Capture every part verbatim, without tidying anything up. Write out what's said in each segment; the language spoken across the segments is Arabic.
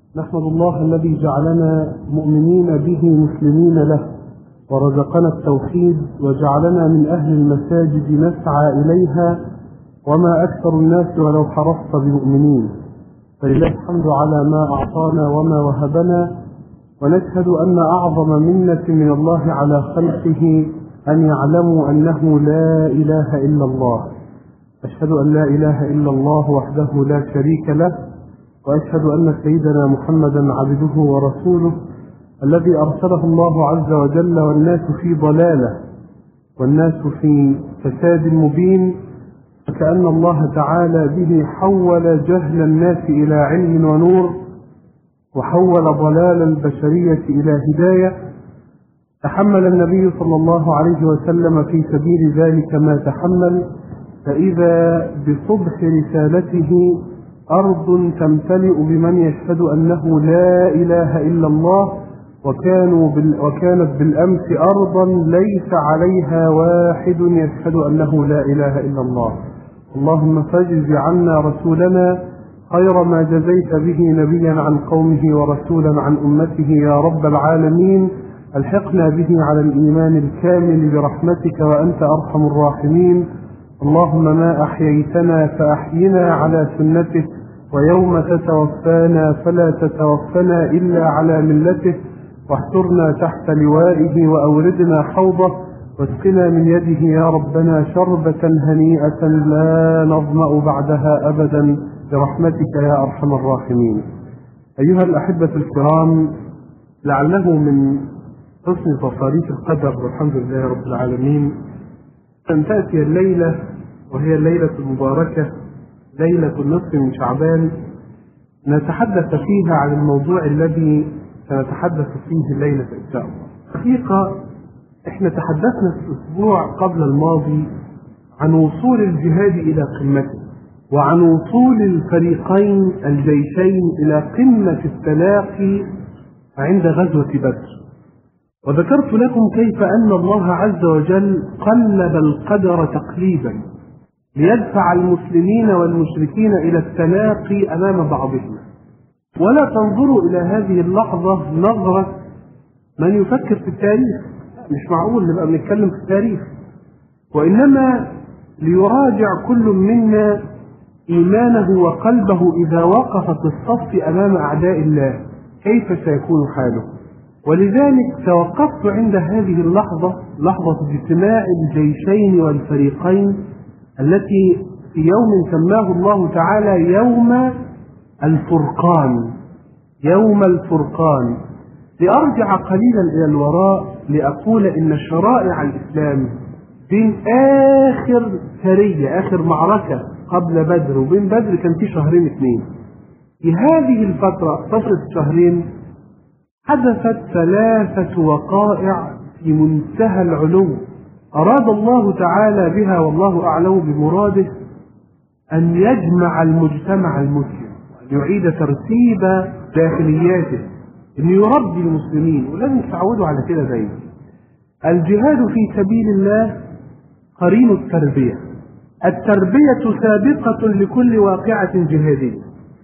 نحمد الله الذي جعلنا مؤمنين به مسلمين له، ورزقنا التوحيد وجعلنا من أهل المساجد نسعى إليها، وما أكثر الناس ولو حرصت بمؤمنين. فلله الحمد على ما أعطانا وما وهبنا، ونشهد أن أعظم منة من الله على خلقه أن يعلموا أنه لا إله إلا الله. أشهد أن لا إله إلا الله وحده لا شريك له، وأشهد أن سيدنا محمدا عبده ورسوله الذي أرسله الله عز وجل، والناس في ضلالة والناس في فساد مبين، فكأن الله تعالى به حول جهل الناس إلى علم ونور، وحول ضلال البشرية إلى هداية. تحمل النبي صلى الله عليه وسلم في سبيل ذلك ما تحمل، فإذا بصبح رسالته أرض تمتلئ بمن يشهد أنه لا إله إلا الله، وكانوا بال... وكانت بالأمس أرضا ليس عليها واحد يشهد أنه لا إله إلا الله. اللهم فاجز عنا رسولنا خير ما جزيت به نبيا عن قومه ورسولا عن أمته يا رب العالمين. الحقنا به على الإيمان الكامل برحمتك وأنت أرحم الراحمين. اللهم ما أحييتنا فأحينا على سنته، ويوم تتوفانا فلا تتوفنا إلا على ملته، واحشرنا تحت لوائه وأوردنا حوضه، واسقنا من يده يا ربنا شربة هنيئة لا نظمأ بعدها أبدا برحمتك يا أرحم الراحمين. أيها الأحبة الكرام، لعله من حسن تصاريف القدر والحمد لله رب العالمين أن تأتي الليلة، وهي الليلة المباركة ليلة النصف من شعبان، نتحدث فيها عن الموضوع الذي سنتحدث فيه الليلة إن شاء الله. حقيقة احنا تحدثنا في الأسبوع قبل الماضي عن وصول الجهاد إلى قمته، وعن وصول الفريقين الجيشين إلى قمة التلاقي عند غزوة بدر، وذكرت لكم كيف أن الله عز وجل قلب القدر تقليبا ليدفع المسلمين والمشركين إلى التلاقي أمام بعضهم. ولا تنظروا إلى هذه اللحظة نظرة من يفكر في التاريخ، مش معقول نبقى بنتكلم في التاريخ، وإنما ليراجع كل منا إيمانه وقلبه إذا وقف في الصف أمام أعداء الله كيف سيكون حاله. ولذلك توقفت عند هذه اللحظة، لحظة اجتماع الجيشين والفريقين التي في يوم سماه الله تعالى يوم الفرقان، يوم الفرقان، لأرجع قليلا إلى الوراء لأقول إن شرائع الإسلام بين آخر سرية، آخر معركة قبل بدر وبين بدر كان في شهرين اثنين. في هذه الفترة، فترة شهرين، حدثت ثلاثة وقائع في منتهى العلو أراد الله تعالى بها والله أعلم بمراده أن يجمع المجتمع المسلم، وأن يعيد ترتيب داخلياته، أن يربي المسلمين، ولازم تتعودوا على كده دايما. الجهاد في سبيل الله قرين التربية. التربية سابقة لكل واقعة جهادية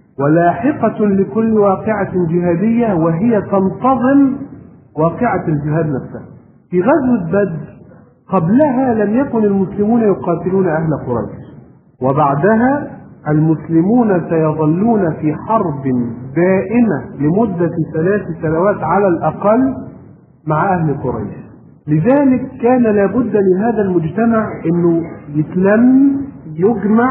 ولاحقة لكل واقعة جهادية، وهي تنتظم واقعة الجهاد نفسها. في غزوة بدر قبلها لم يكن المسلمون يقاتلون أهل قريش، وبعدها المسلمون سيظلون في حرب دائمة لمدة ثلاث سنوات على الأقل مع أهل قريش. لذلك كان لابد لهذا المجتمع أنه يتلم، يجمع،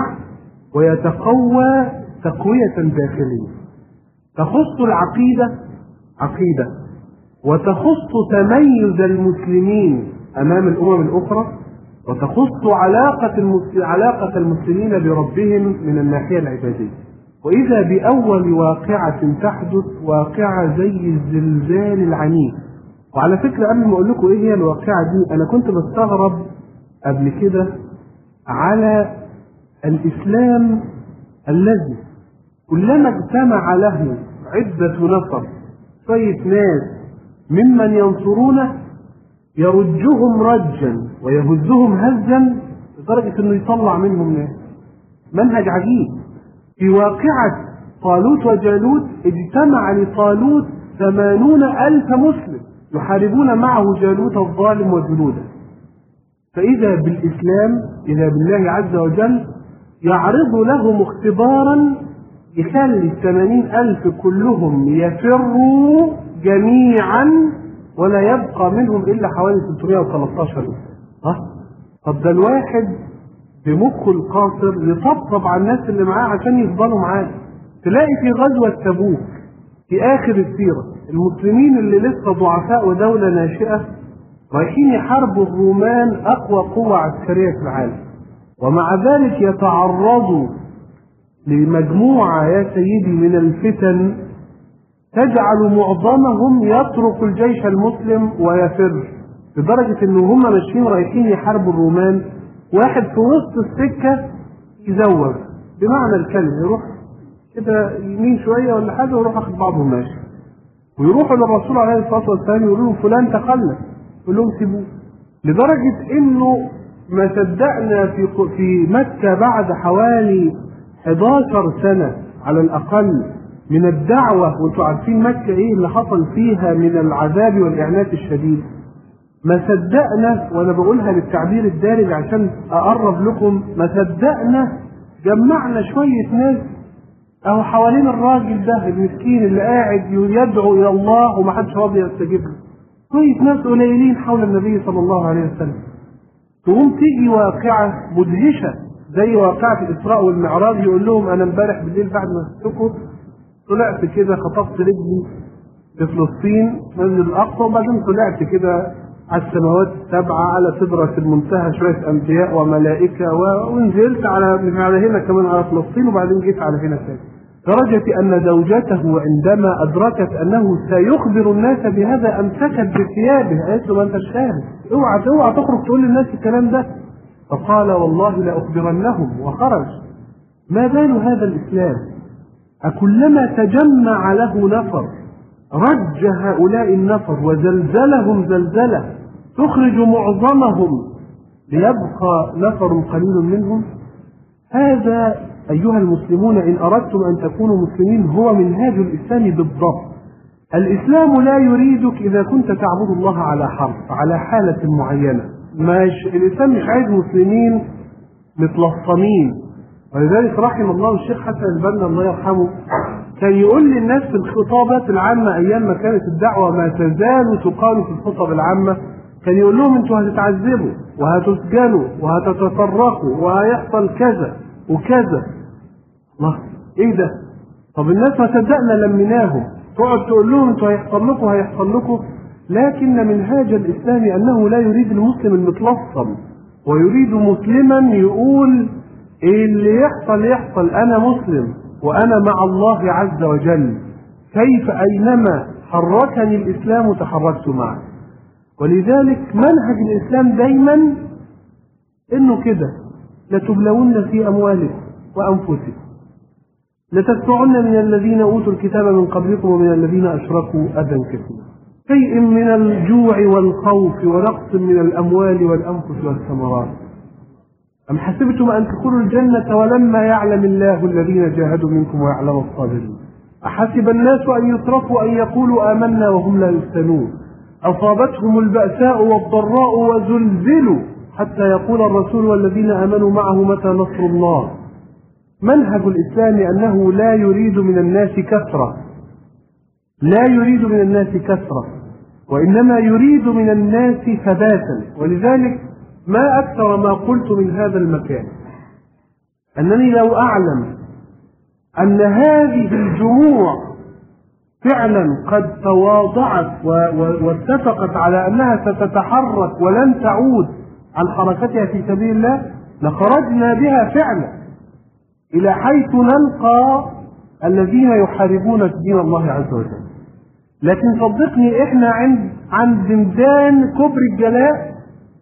ويتقوى تقوية داخلية تخص العقيدة عقيدة، وتخص تميز المسلمين أمام الأمم الأخرى، وتخص علاقة علاقة المسلمين بربهم من الناحية العبادية. وإذا بأول واقعة تحدث، واقعة زي الزلزال العنيف. وعلى فكرة قبل ما أقول لكم إيه هي الواقعة دي، أنا كنت بستغرب قبل كده على الإسلام الذي كلما اجتمع له عدة نفر، شوية ناس ممن ينصرونه، يرجهم رجا ويهزهم هزا لدرجة انه يطلع منهم ناس. منهج عجيب. في واقعة طالوت وجالوت اجتمع لطالوت ثمانون ألف مسلم يحاربون معه جالوت الظالم وجنوده. فإذا بالإسلام إذا بالله عز وجل يعرض لهم اختبارا يخلي الثمانين ألف كلهم يفروا جميعا ولا يبقى منهم إلا حوالي ثلاثمائة وثلاثة عشر. ها؟ طب ده الواحد بمخه القاصر يطبطب على الناس اللي معاه عشان يفضلوا معاه. تلاقي في غزوة تبوك في آخر السيرة المسلمين اللي لسه ضعفاء ودولة ناشئة رايحين يحاربوا الرومان أقوى قوة عسكرية في العالم، ومع ذلك يتعرضوا لمجموعة يا سيدي من الفتن تجعل معظمهم يترك الجيش المسلم ويفر، لدرجة إن هم ماشيين رايحين يحاربوا الرومان واحد في وسط السكة يزوج بمعنى الكلمة، يروح كده يمين شوية ولا حاجة ويروح أخذ بعضهم ماشي، ويروحوا للرسول عليه الصلاة والسلام يقولوا له فلان تخلف، يقول لهم سيبوه. لدرجة إنه ما صدقنا في في مكة بعد حوالي إحدى عشرة سنة على الأقل من الدعوة، وانتوا عارفين مكة إيه اللي حصل فيها من العذاب والإعنات الشديد، ما صدقنا، وأنا بقولها بالتعبير الدارج عشان أقرب لكم، ما صدقنا جمعنا شوية ناس أو حوالين الراجل ده المسكين اللي قاعد يدعو إلى الله ومحدش راضي يستجيب له، شوية ناس قليلين حول النبي صلى الله عليه وسلم. تقوم تيجي واقعة مدهشة زي واقعة الإسراء والمعراج، يقول لهم أنا امبارح بالليل بعد ما سبتكم طلعت كده خطفت رجلي في فلسطين من الأقصى، وبعدين طلعت كده على السماوات السبعة على سدرة المنتهى شوية أنبياء وملائكة، ونزلت على من على هنا كمان على فلسطين، وبعدين جيت على هنا تاني. درجة أن زوجته عندما أدركت أنه سيخبر الناس بهذا أمسكت بثيابه، قالت له ما أنت شاهد، اوعى اوعى تخرج تقول للناس الكلام ده. فقال والله لأخبرنهم، وخرج. ما بال هذا الإسلام؟ أكلما تجمع له نفر رج هؤلاء النفر وزلزلهم زلزلة تخرج معظمهم ليبقى نفر قليل منهم؟ هذا أيها المسلمون إن أردتم أن تكونوا مسلمين هو منهاج الإسلام بالضبط. الإسلام لا يريدك إذا كنت تعبد الله على حرف على حالة معينة، مش الإسلام مش عايز مسلمين متلصمين. ولذلك رحم الله الشيخ حسن البنا الله يرحمه كان يقول للناس في الخطابات العامة أيام ما كانت الدعوة ما تزال تقال في الخطب العامة، كان يقول لهم أنتوا هتتعذبوا وهتسجنوا وهتتطرقوا وهيحصل كذا وكذا. الله إيه ده؟ طب الناس ما صدقنا لمناهم، تقعد تقول لهم أنتوا هيحصل لكم هيحصل لكم. لكن منهاج الإسلام أنه لا يريد المسلم المتلصم، ويريد مسلما يقول إيه اللي يحصل يحصل، أنا مسلم وأنا مع الله عز وجل، كيف أينما حركني الإسلام تحركت معه. ولذلك منهج الإسلام دايما إنه كده لتبلون في أموالكم وأنفسكم، لتسمعن من الذين أوتوا الكتاب من قبلكم ومن الذين أشركوا أذى كثيرا، شيء من الجوع والخوف ونقص من الأموال والأنفس والثمرات. أم حسبتم أن تدخلوا الجنة ولما يعلم الله الذين جاهدوا منكم ويعلم الصابرين؟ أحسب الناس أن يتركوا أن يقولوا آمنا وهم لا يفتنون، أصابتهم البأساء والضراء وزلزلوا حتى يقول الرسول والذين آمنوا معه متى نصر الله. منهج الإسلام أنه لا يريد من الناس كثرة، لا يريد من الناس كثرة، وإنما يريد من الناس ثباتا. ولذلك ما أكثر ما قلت من هذا المكان أنني لو أعلم أن هذه الجموع فعلا قد تواضعت واتفقت على أنها ستتحرك ولن تعود عن حركتها في سبيل الله لخرجنا بها فعلا إلى حيث نلقى الذين يحاربون دين الله عز وجل. لكن صدقني إحنا عند عند زندان كبر الجلاء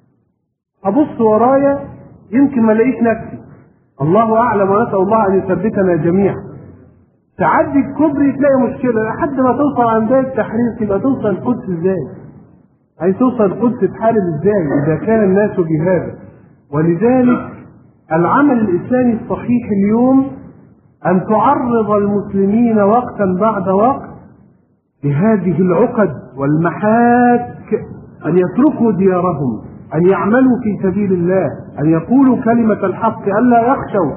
أبص ورايا يمكن ما الاقيش نفسي، الله أعلم، ونسأل الله أن يثبتنا جميعا. تعدي الكبري تلاقي مشكلة لحد ما توصل عند باب التحرير، تبقى توصل القدس ازاي؟ عايز توصل القدس تحارب ازاي إذا كان الناس بهذا؟ ولذلك العمل الإسلامي الصحيح اليوم أن تعرض المسلمين وقتا بعد وقت لهذه العقد والمحاك، أن يتركوا ديارهم، أن يعملوا في سبيل الله، أن يقولوا كلمة الحق، أن لا يخشوا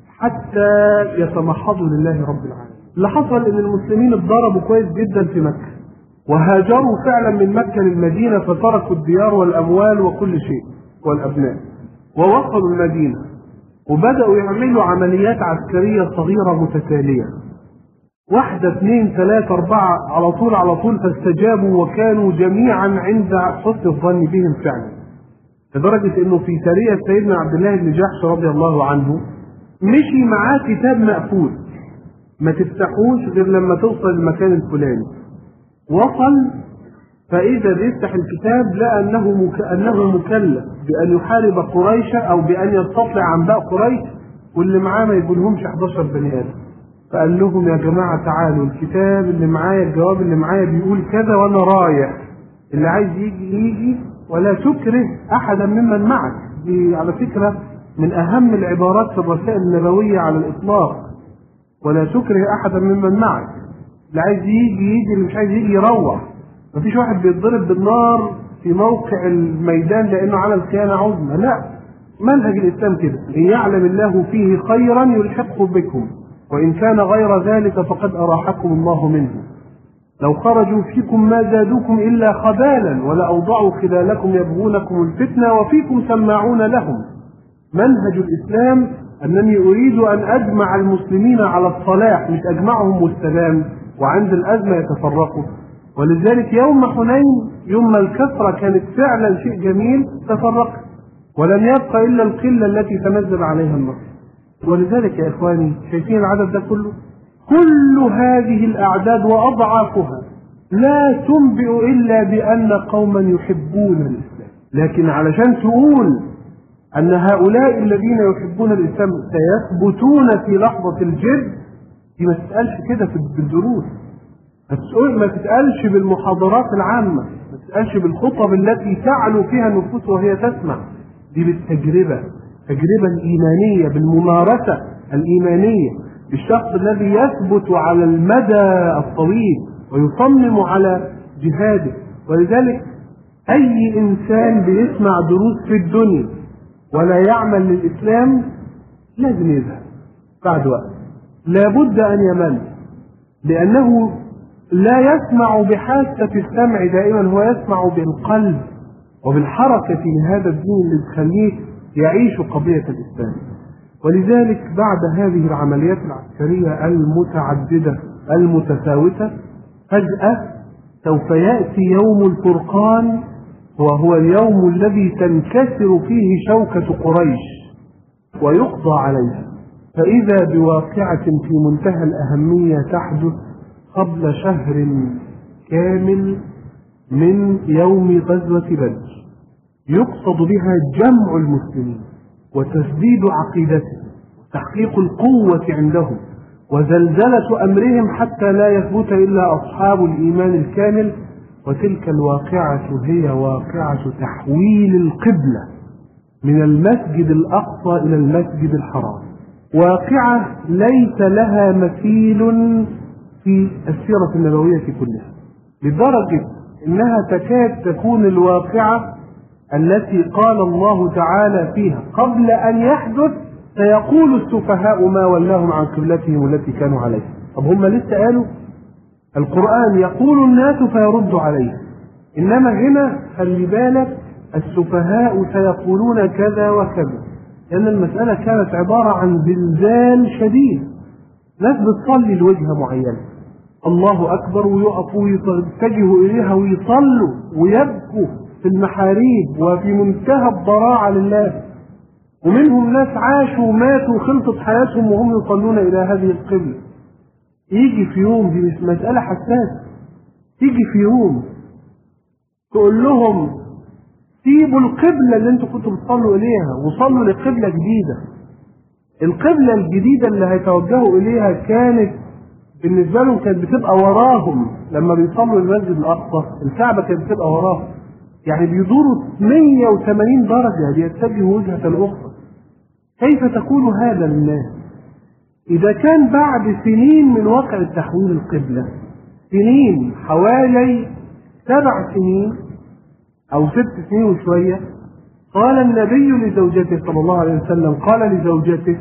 حتى يتمحضوا لله رب العالمين. اللي حصل إن المسلمين اتضربوا كويس جدا في مكة، وهاجروا فعلا من مكة للمدينة، فتركوا الديار والأموال وكل شيء والأبناء، ووصلوا المدينة وبدأوا يعملوا عمليات عسكرية صغيرة متتالية، واحدة اثنين ثلاثة أربعة على طول على طول، فاستجابوا وكانوا جميعا عند حسن الظن بهم فعلا، لدرجة انه في سرية سيدنا عبد الله بن جحش رضي الله عنه مشي معاه كتاب مقفول ما تفتحوش غير لما توصل المكان الفلاني. وصل فإذا بيفتح الكتاب لقى أنه مك... أنه مكلف بأن يحارب قريش أو بأن يستطلع عنباء قريش، واللي معاه ما يقولهمش احداشر بني آدم. فقال لهم يا جماعة تعالوا، الكتاب اللي معايا الجواب اللي معايا بيقول كذا وأنا رايح، اللي عايز يجي يجي ولا تكره أحدا ممن معك. دي على فكرة من أهم العبارات في الرسائل النبوية على الإطلاق، ولا تكره أحدا ممن معك. اللي عايز يجي يجي، اللي مش عايز يجي يروح. مفيش واحد بيتضرب بالنار في موقع الميدان لأنه عمل خيانة عظمى، لا، منهج الإسلام كده، إن يعلم الله فيه خيرا يلحقه بكم، وإن كان غير ذلك فقد أراحكم الله منه. لو خرجوا فيكم ما زادوكم إلا خبالا ولأوضعوا خلالكم يبغونكم الفتنة وفيكم سماعون لهم. منهج الإسلام أنني أريد أن أجمع المسلمين على الصلاح، مش أجمعهم والسلام وعند الأزمة يتفرقوا. ولذلك يوم حنين، يوم الكثرة كانت فعلا شيء جميل، تفرق ولم يبقى إلا القلة التي تنزل عليها النصر. ولذلك يا إخواني، شايفين العدد ده كله؟ كل هذه الأعداد وأضعافها لا تنبئ إلا بأن قوما يحبون الإسلام. لكن علشان تقول أن هؤلاء الذين يحبون الإسلام سيثبتون في لحظة الجد، دي ما تتقالش كده في الدروس، ما تتقالش بالمحاضرات العامة، ما تتقالش بالخطب التي تعلو فيها النفوس وهي تسمع. دي بالتجربة، التجربة الإيمانية، بالممارسة الإيمانية، بالشخص الذي يثبت على المدى الطويل ويصمم على جهاده. ولذلك أي إنسان بيسمع دروس في الدنيا ولا يعمل للإسلام لازم يذهب بعد وقت، لابد أن يمل، لأنه لا يسمع بحاسة السمع دائما، هو يسمع بالقلب وبالحركة لهذا الدين اللي تخليه يعيش قضية الإسلام. ولذلك بعد هذه العمليات العسكرية المتعددة المتفاوتة، فجأة سوف يأتي يوم الفرقان، وهو اليوم الذي تنكسر فيه شوكة قريش ويقضى عليها. فإذا بواقعة في منتهى الأهمية تحدث قبل شهر كامل من يوم غزوة بدر، يقصد بها جمع المسلمين وتسديد عقيدتهم وتحقيق القوة عندهم وزلزلة أمرهم حتى لا يثبت إلا أصحاب الإيمان الكامل. وتلك الواقعة هي واقعة تحويل القبلة من المسجد الأقصى إلى المسجد الحرام، واقعة ليس لها مثيل في السيرة النبوية كلها، لدرجة إنها تكاد تكون الواقعة التي قال الله تعالى فيها قبل أن يحدث سيقول السفهاء ما ولاهم عن قبلتهم التي كانوا عليها. طب هم لسه قالوا؟ القرآن يقول الناس فيرد عليه، إنما هنا خلي بالك السفهاء سيقولون كذا وكذا، لأن المسألة كانت عبارة عن زلزال شديد. ناس بتصلي لوجهة معينة، الله أكبر، ويقفوا ويتجهوا إليها ويصلوا ويبكوا في المحاريب وفي منتهى الضراعة لله، ومنهم ناس عاشوا وماتوا وخلصت حياتهم وهم يصلون إلى هذه القبلة. يجي في يوم، دي مش مسألة حساسة، يجي في يوم تقول لهم سيبوا القبلة اللي انتوا كنتوا بتصلوا إليها وصلوا لقبلة جديدة. القبلة الجديدة اللي هيتوجهوا إليها كانت بالنسبة لهم كانت بتبقى وراهم، لما بيصلوا المسجد الأقصى الكعبة كانت بتبقى وراهم، يعني بيدوروا مية وثمانين درجة ليتجهوا وجهة أخرى. كيف تقول هذا للناس؟ إذا كان بعد سنين من وقع تحويل القبلة، سنين حوالي سبع سنين أو ست سنين وشوية، قال النبي لزوجته صلى الله عليه وسلم، قال لزوجته: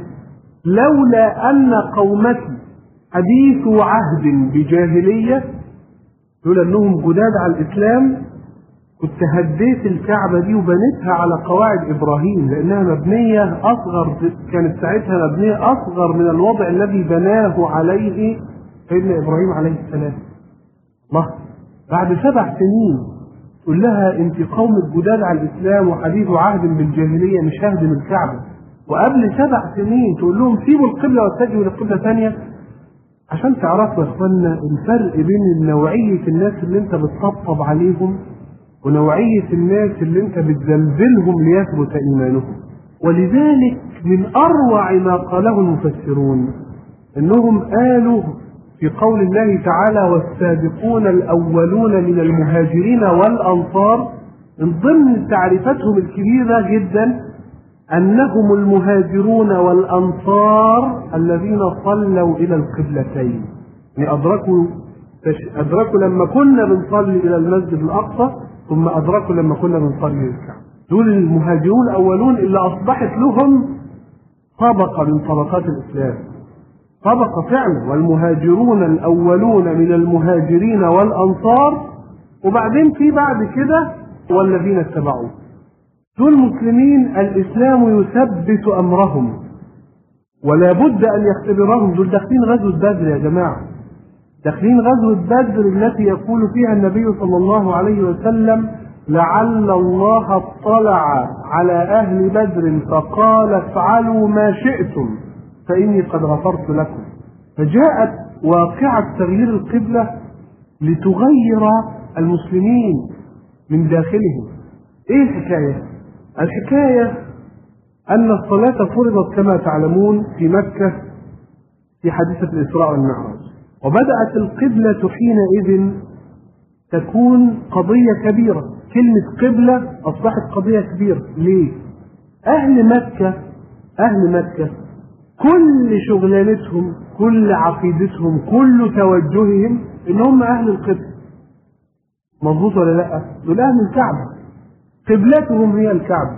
لولا أن قومتي حديث عهد بجاهلية، لولا أنهم جداد على الإسلام، كنت هديت الكعبة دي وبنيتها على قواعد إبراهيم، لأنها مبنية أصغر، كانت ساعتها مبنية أصغر من الوضع الذي بناه عليه سيدنا إبراهيم عليه السلام. الله، بعد سبع سنين تقول لها أنت قوم الجداد على الإسلام وحديث عهد بالجاهلية، مش ههدم الكعبة. وقبل سبع سنين تقول لهم سيبوا القبلة واتجهوا لقبلة ثانية. عشان تعرفوا يا اخوانا الفرق بين نوعية الناس اللي انت بتطبطب عليهم ونوعية الناس اللي انت بتزلزلهم ليثبت ايمانهم. ولذلك من اروع ما قاله المفسرون انهم قالوا في قول الله تعالى: والسابقون الاولون من المهاجرين والانصار، من ضمن تعريفاتهم الكبيرة جدا أنهم المهاجرون والأنصار الذين صلوا إلى القبلتين، يعني أدركوا أدركوا لما كنا بنصلي إلى المسجد الأقصى، ثم أدركوا لما كنا بنصلي للكعبة. دول المهاجرون الأولون اللي أصبحت لهم طبقة من طبقات الإسلام، طبقة فعلا. والمهاجرون الأولون من المهاجرين والأنصار، وبعدين في بعد كده والذين اتبعوه. دول مسلمين الإسلام يثبت أمرهم ولا بد أن يختبرهم. دول داخلين غزوة بدر يا جماعة، داخلين غزوة بدر التي يقول فيها النبي صلى الله عليه وسلم: لعل الله اطلع على أهل بدر فقال افعلوا ما شئتم فإني قد غفرت لكم. فجاءت واقعة تغيير القبلة لتغير المسلمين من داخلهم. ايه الحكاية؟ الحكاية أن الصلاة فرضت كما تعلمون في مكة في حادثة الإسراء والمعراج، وبدأت القبلة حينئذ تكون قضية كبيرة. كلمة قبلة أصبحت قضية كبيرة. ليه؟ أهل مكة أهل مكة كل شغلانتهم، كل عقيدتهم، كل توجههم إن هم أهل القبلة. مظبوط ولا لأ؟ دول أهل الكعبة، قبلتهم هي الكعبة،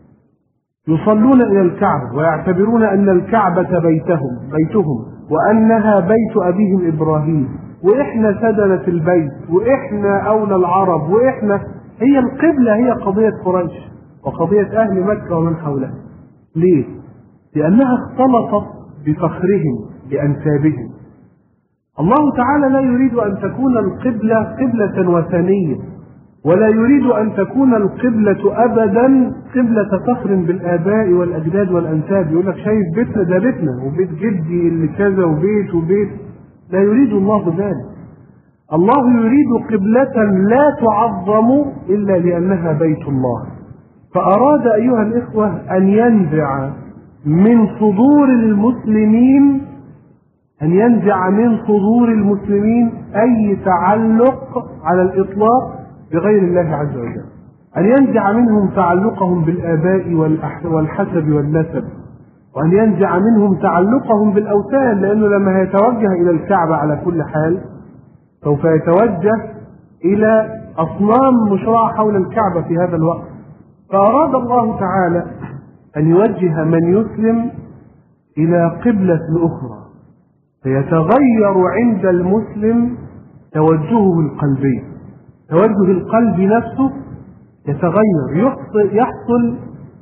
يصلون إلى الكعبة ويعتبرون أن الكعبة بيتهم بيتهم وأنها بيت أبيهم إبراهيم، وإحنا سدنة البيت، وإحنا أولى العرب، وإحنا هي القبلة، هي قضية قريش وقضية أهل مكة ومن حولها. ليه؟ لأنها اختلطت بفخرهم بأنسابهم. الله تعالى لا يريد أن تكون القبلة قبلة وثنية، ولا يريد أن تكون القبلة أبدا قبلة فخر بالآباء والأجداد والأنساب. يقول لك شايف بيتنا ده بيتنا، وبيت جدي اللي كذا، وبيت وبيت. لا يريد الله ذلك. الله يريد قبلة لا تعظم إلا لأنها بيت الله. فأراد أيها الإخوة أن ينزع من صدور المسلمين أن ينزع من صدور المسلمين أي تعلق على الإطلاق بغير الله عز وجل، أن ينزع منهم تعلقهم بالآباء والحسب والنسب، وأن ينزع منهم تعلقهم بالأوثان، لأنه لما يتوجه إلى الكعبة على كل حال سوف يتوجه إلى أصنام مشروعة حول الكعبة في هذا الوقت. فأراد الله تعالى أن يوجه من يسلم إلى قبلة أخرى، فيتغير عند المسلم توجهه القلبي، توجه القلب نفسه يتغير، يحصل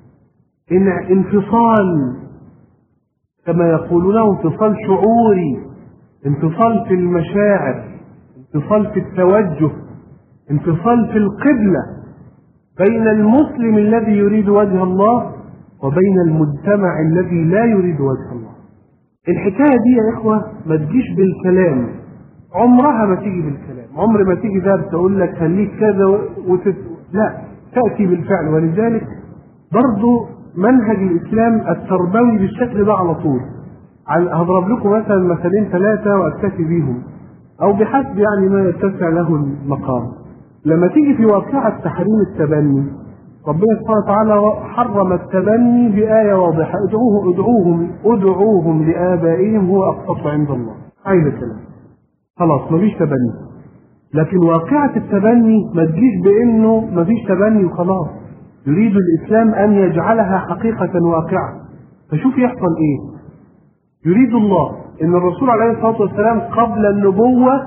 انفصال كما يقولونه، انفصال شعوري، انفصال في المشاعر، انفصال في التوجه، انفصال في القبلة بين المسلم الذي يريد وجه الله وبين المجتمع الذي لا يريد وجه الله. الحكاية دي يا إخوة ما تجيش بالكلام، عمرها ما تيجي بالكلام، عمر ما تيجي ده تقول لك خليك كذا وتت... لا، تأتي بالفعل. ولذلك برضو منهج الإسلام التربوي بالشكل ده على طول. هضرب لكم مثلا مثلين ثلاثة وأكتفي بيهم أو بحسب يعني ما يتسع له المقام. لما تيجي في واقعة تحريم التبني، ربنا سبحانه وتعالى حرم التبني بآية واضحة: ادعوه ادعوهم ادعوهم لآبائهم هو أقسط عند الله. عايز كلام خلاص مفيش تبني. لكن واقعة التبني ما تجيش بأنه مفيش تبني وخلاص، يريد الإسلام أن يجعلها حقيقة واقعة. فشوف يحصل إيه. يريد الله أن الرسول عليه الصلاة والسلام قبل النبوة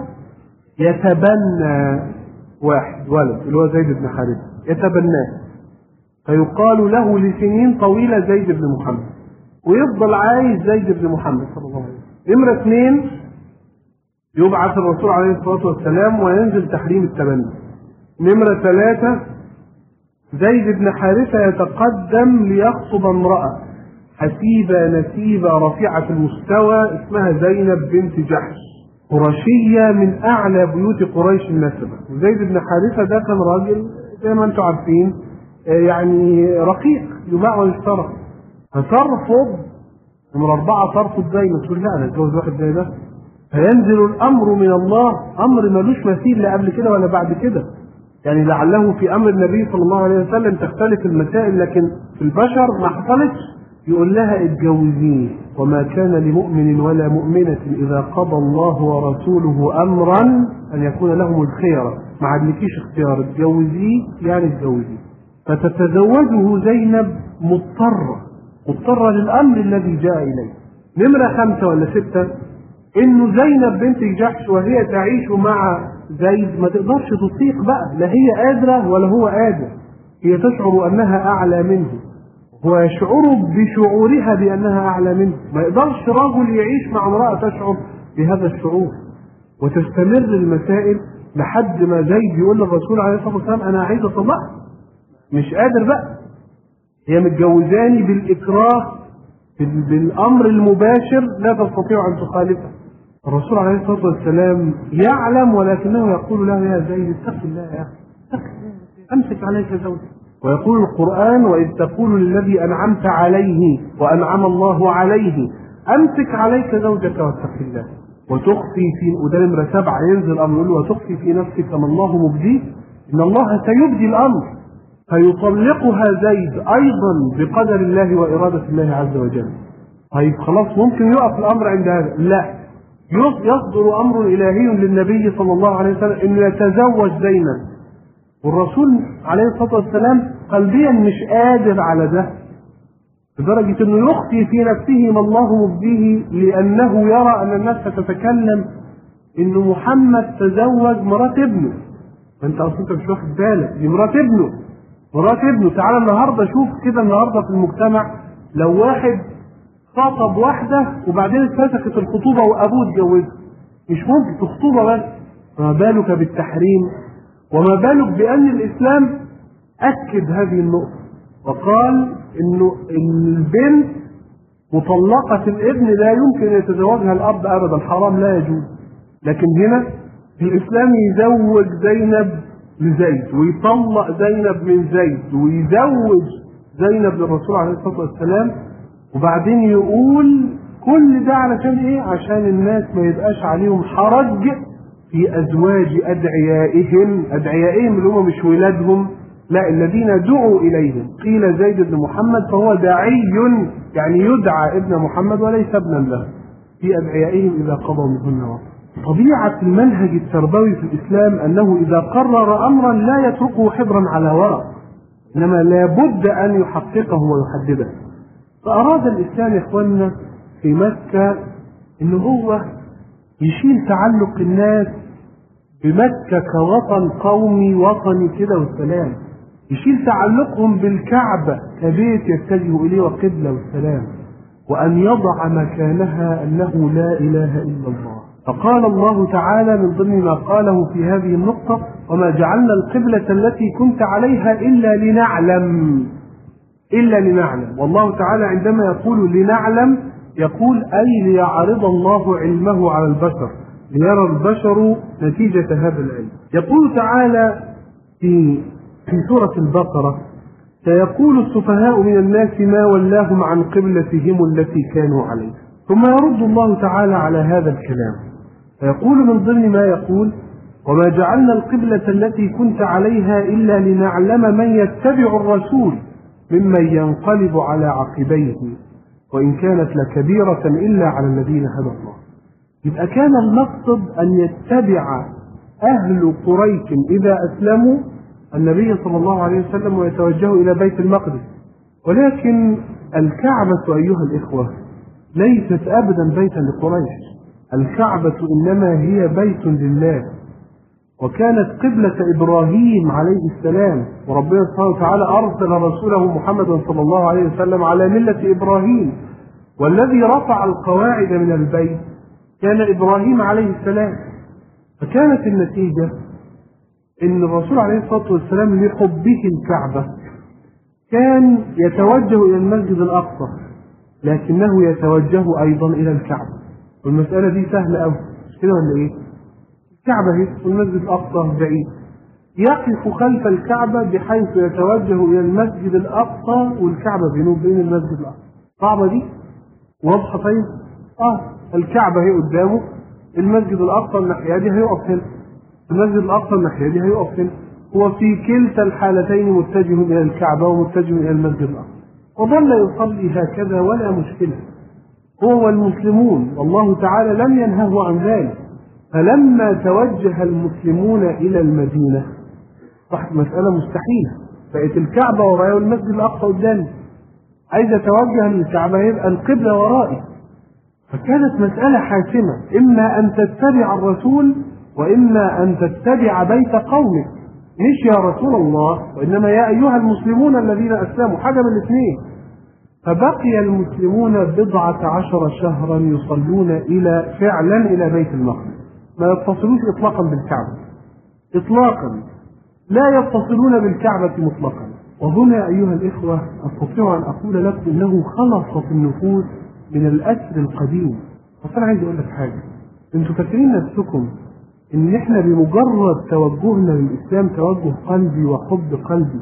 يتبنى واحد ولد اللي هو زيد بن حارثة، يتبناه فيقال له لسنين طويلة زيد بن محمد، ويفضل عايش زيد بن محمد صلى الله عليه وسلم. نمرة اثنين يبعث الرسول عليه الصلاة والسلام وينزل تحريم التبني. نمرة ثلاثة زيد بن حارثة يتقدم ليخطب امرأة حسيبة نسيبة رفيعة المستوى اسمها زينب بنت جحش، قرشية من أعلى بيوت قريش النسبة. وزيد بن حارثة ده كان راجل زي ما انتم عارفين يعني رقيق يباع ويشترى، فترفض نمرة أربعة ترفض زينب، تقول لا أنا أتجوز واحد زي ده. فينزل الأمر من الله، أمر ملوش مثيل لا قبل كده ولا بعد كده. يعني لعله في أمر النبي صلى الله عليه وسلم تختلف المسائل، لكن في البشر ما حصلتش. يقول لها اتجوزيه، وما كان لمؤمن ولا مؤمنة إذا قضى الله ورسوله أمرا أن يكون لهم الخيرة، ما عندكيش اختيار، اتجوزيه يعني اتجوزيه. فتتزوجه زينب مضطرة مضطرة للأمر الذي جاء إليه. نمرة خمسة ولا ستة إنه زينب بنت جحش وهي تعيش مع زيد ما تقدرش تطيق بقى، لا هي قادرة ولا هو قادر، هي تشعر أنها أعلى منه ويشعر بشعورها بأنها أعلى منه. ما يقدرش رجل يعيش مع امرأة تشعر بهذا الشعور. وتستمر المسائل لحد ما زيد يقول للرسول عليه الصلاة والسلام أنا عايز أطلقها، مش قادر بقى، هي متجوزاني بالإكراه بالأمر المباشر، لا تستطيع أن تخالفه. الرسول عليه الصلاة والسلام يعلم ولكنه يقول له يا زيد اتق الله يا أخي، أمسك عليك زوجك. ويقول القرآن وإذ تقول للذي أنعمت عليه وأنعم الله عليه أمسك عليك زوجك واتق الله وتخفي في، وده نمرة سبعة ينزل الأمر يقول وتخفي في نفسك ما الله مبديه إن الله سيبدي الأمر. فيطلقها زيد أيضا بقدر الله وإرادة الله عز وجل. طيب خلاص ممكن يقف الأمر عند هذا؟ لا، يصدر أمر إلهي للنبي صلى الله عليه وسلم إنه يتزوج زينب، والرسول عليه الصلاة والسلام قلبيا مش قادر على ده، لدرجة انه يخفي في نفسه ما الله مبديه، لانه يرى ان الناس تتكلم انه محمد تزوج مرات ابنه. فانت اصلا انت مش واخد بالك، دي مرات ابنه مرات ابنه. تعالى النهارده شوف كده النهارده في المجتمع لو واحد خطب واحدة وبعدين اتفسخت الخطوبة وابوه اتجوزها، مش ممكن تخطوبة بس، فما بالك بالتحريم، وما بالك بأن الإسلام أكد هذه النقطة وقال إنه البنت مطلقة الابن لا يمكن يتزوجها الأب أبدا، حرام لا يجوز. لكن هنا الإسلام يزوج زينب لزيد ويطلق زينب من زيد ويزوج زينب للرسول عليه الصلاة والسلام، وبعدين يقول كل ده علشان إيه؟ عشان الناس ما يبقاش عليهم حرج في أزواج أدعيائهم أدعيائهم اللي هم مش ولادهم، لا الذين دعوا إليهم. قيل زيد بن محمد فهو داعي، يعني يدعى ابن محمد وليس ابنا له، في أدعيائهم إذا قضوا منهن وطرا. طبيعة المنهج التربوي في الإسلام أنه إذا قرر أمرا لا يتركه حبرا على ورق، إنما لابد أن يحققه ويحدده. فأراد الإسلام يا إخواننا في مكة إنه هو يشيل تعلق الناس بمكة كوطن قومي وطني كده والسلام، يشيل تعلقهم بالكعبة كبيت يتجه إليه وقبلة والسلام، وأن يضع مكانها أنه لا إله إلا الله. فقال الله تعالى من ضمن ما قاله في هذه النقطة وما جعلنا القبلة التي كنت عليها إلا لنعلم إلا لنعلم. والله تعالى عندما يقول لنعلم يقول أي ليعرض الله علمه على البشر، ليرى البشر نتيجة هذا العلم. يقول تعالى في في سورة البقرة سيقول السفهاء من الناس ما ولاهم عن قبلتهم التي كانوا عليها. ثم يرد الله تعالى على هذا الكلام فيقول من ضمن ما يقول وما جعلنا القبلة التي كنت عليها إلا لنعلم من يتبع الرسول ممن ينقلب على عقبيه وإن كانت لكبيرة إلا على الذين هدى الله. يبقى كان المقصد أن يتبع أهل قريش إذا أسلموا النبي صلى الله عليه وسلم ويتوجهوا إلى بيت المقدس. ولكن الكعبة أيها الإخوة ليست أبدا بيتا لقريش، الكعبة إنما هي بيت لله، وكانت قبلة إبراهيم عليه السلام، وربنا سبحانه وتعالى أرسل رسوله محمد صلى الله عليه وسلم على ملة إبراهيم، والذي رفع القواعد من البيت كان إبراهيم عليه السلام. فكانت النتيجة إن الرسول عليه الصلاة والسلام لحبه الكعبة كان يتوجه إلى المسجد الأقصى، لكنه يتوجه أيضا إلى الكعبة. والمسألة دي سهلة أوي، مش كده ولا إيه؟ الكعبة هي والمسجد الأقصى بعيد، يقف خلف الكعبة بحيث يتوجه إلى المسجد الأقصى والكعبة بينه وبين المسجد الأقصى. صعبة دي؟ واضحة؟ طيب؟ آه الكعبة هي قدامه، المسجد الأقصى الناحية دي هيقف هنا، المسجد الأقصى الناحية دي هيقف هنا، هو في كلتا الحالتين متجه إلى الكعبة ومتجه إلى المسجد الأقصى، وظل يصلي هكذا ولا مشكلة هو والمسلمون، والله تعالى لم ينهه عن ذلك. فلما توجه المسلمون إلى المدينة صح مسألة مستحيلة، بقت الكعبة وراء والمسجد الأقصى قدامي، عايز أتوجه للكعبة يبقى القبلة ورائي. فكانت مسألة حاسمة، إما أن تتبع الرسول وإما أن تتبع بيت قومك، مش يا رسول الله وإنما يا أيها المسلمون الذين أسلموا، حاجة من الاثنين. فبقي المسلمون بضعة عشر شهرا يصلون إلى فعلا إلى بيت المقدس، ما يتصلوش إطلاقا بالكعبة إطلاقا، لا يتصلون بالكعبة مطلقا. وهنا أيها الإخوة أستطيع أن أقول لكم إنه خلصت النفوس من الأسر القديم. بس أنا عايز أقول لك حاجة، أنتوا فاكرين نفسكم إن إحنا بمجرد توجهنا للإسلام توجه قلبي وحب قلبي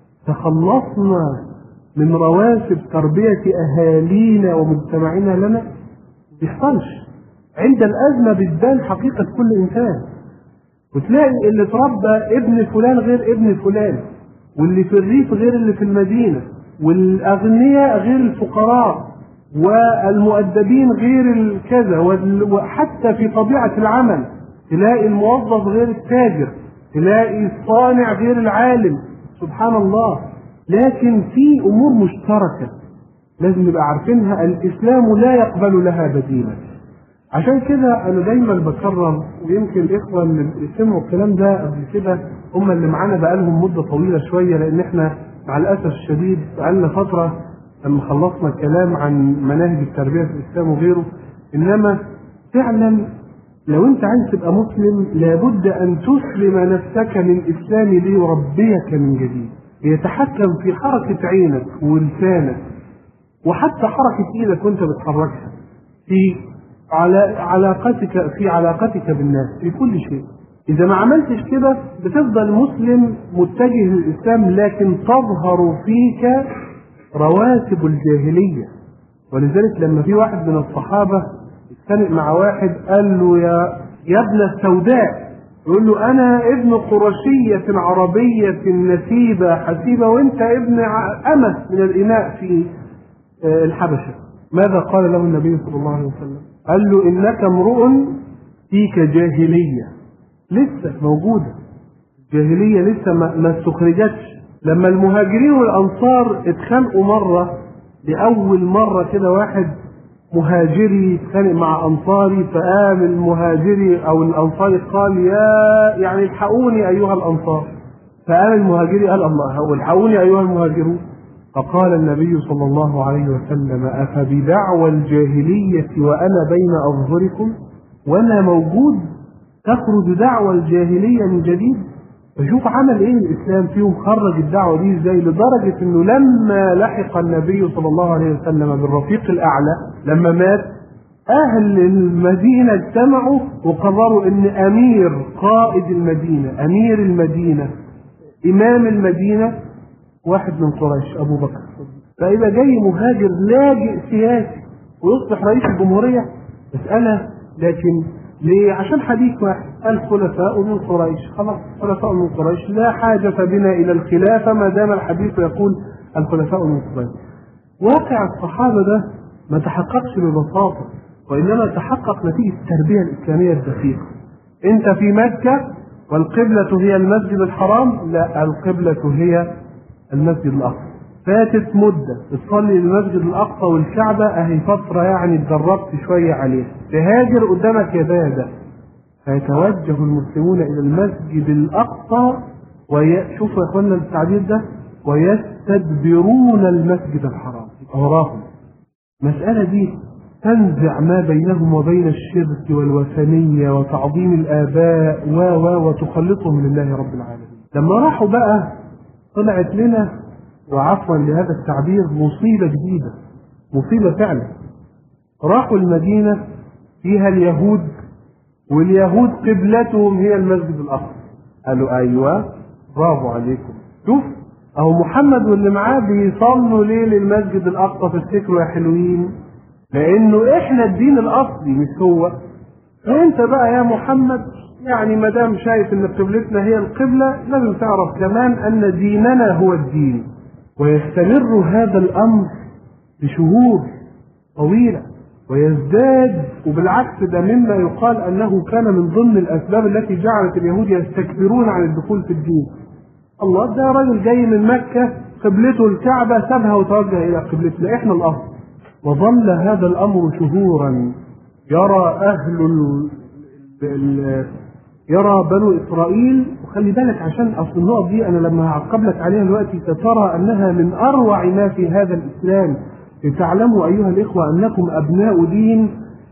تخلصنا من رواسب تربية أهالينا ومجتمعنا لنا؟ ما بيحصلش. عند الأزمة بتبان حقيقة كل إنسان، وتلاقي اللي تربى ابن فلان غير ابن فلان، واللي في الريف غير اللي في المدينة، والأغنياء غير الفقراء، والمؤدبين غير الكذا، وحتى في طبيعة العمل تلاقي الموظف غير التاجر، تلاقي الصانع غير العالم، سبحان الله. لكن في أمور مشتركة لازم نبقى عارفينها، الإسلام لا يقبل لها بديلا. عشان كده أنا دايما بكرر، ويمكن الإخوة اللي سمعوا الكلام ده قبل كده هم اللي معانا بقالهم مدة طويلة شوية، لأن إحنا مع الأسف الشديد بقالنا فترة لما خلصنا الكلام عن مناهج التربية في الإسلام وغيره. إنما فعلا لو أنت عايز تبقى مسلم لابد أن تسلم نفسك للإسلام ليربيك من جديد، يتحكم في حركة عينك ولسانك وحتى حركة إيدك وأنت بتحركها، في على علاقتك في علاقتك بالناس، في كل شيء. إذا ما عملتش كده بتفضل مسلم متجه للإسلام لكن تظهر فيك رواسب الجاهلية. ولذلك لما في واحد من الصحابة اتخانق مع واحد قال له يا يا ابن السوداء، يقول له أنا ابن قرشية عربية نسيبة حسيبة وأنت ابن أمة من الإناء في الحبشة. ماذا قال له النبي صلى الله عليه وسلم؟ قال له إنك امرؤ فيك جاهلية لسه موجودة، جاهلية لسه ما استخرجتش. لما المهاجرين والأنصار اتخانقوا مرة لأول مرة كده، واحد مهاجري اتخانق مع أنصاري، فقام المهاجري أو الأنصاري قال يا يعني الحقوني أيها الأنصار، فقام المهاجري قال الله هو الحقوني أيها المهاجرون. فقال النبي صلى الله عليه وسلم أفبدعوى الجاهلية وأنا بين أظهركم، وأنا موجود تخرج دعوى الجاهلية من جديد. فشوف عمل ايه الإسلام فيهم، خرج الدعوة دي ازاي، لدرجة انه لما لحق النبي صلى الله عليه وسلم بالرفيق الأعلى لما مات أهل المدينة اجتمعوا وقرروا ان أمير قائد المدينة أمير المدينة إمام المدينة واحد من قريش أبو بكر، فإذا جاي مهاجر لاجئ سياسي ويصبح رئيس الجمهورية مسألة. لكن ليه؟ عشان حديث واحد، الخلفاء من قريش، خلاص الخلفاء من قريش لا حاجة بنا إلى الخلافة ما دام الحديث يقول الخلفاء من قريش. واقع الصحابة ده ما تحققش ببساطة، وإنما تحقق نتيجة التربية الإسلامية الدقيقة. أنت في مكة والقبلة هي المسجد الحرام، لا، القبلة هي المسجد الأقصى. فاتت مدة تصلي للمسجد الأقصى والكعبة أهي فترة يعني اتدربت شوية عليه، تهاجر قدامك يا ده، فيتوجه المسلمون إلى المسجد الأقصى وشوفوا يا إخوانا التعبير ده، ويستدبرون المسجد الحرام وراهم. المسألة دي تنزع ما بينهم وبين الشرك والوثنية وتعظيم الآباء و و وتخلصهم لله رب العالمين. لما راحوا بقى طلعت لنا وعفوا لهذا التعبير مصيبة جديدة، مصيبة فعلا. راحوا المدينة فيها اليهود، واليهود قبلتهم هي المسجد الأقصى. قالوا أيوة برافو عليكم، شوف أهو محمد واللي معاه بيصلوا ليه للمسجد الأقصى، تفتكروا يا حلوين، لأنه إحنا الدين الأصلي مش هو. فأنت بقى يا محمد يعني ما دام شايف إن قبلتنا هي القبلة، لازم تعرف كمان أن ديننا هو الدين. ويستمر هذا الأمر بشهور طويلة ويزداد، وبالعكس ده مما يقال أنه كان من ضمن الأسباب التي جعلت اليهود يستكبرون عن الدخول في الدين. الله، ده راجل جاي من مكة قبلته الكعبة سابها وتوجه إلى قبلتنا إحنا الأصل. وظل هذا الأمر شهورا يرى أهل ال... ال... يرى بنو إسرائيل. وخلي بالك عشان أصل النقط دي أنا لما هعقب لك عليها دلوقتي سترى أنها من أروع ما في هذا الإسلام، لتعلموا أيها الإخوة أنكم أبناء دين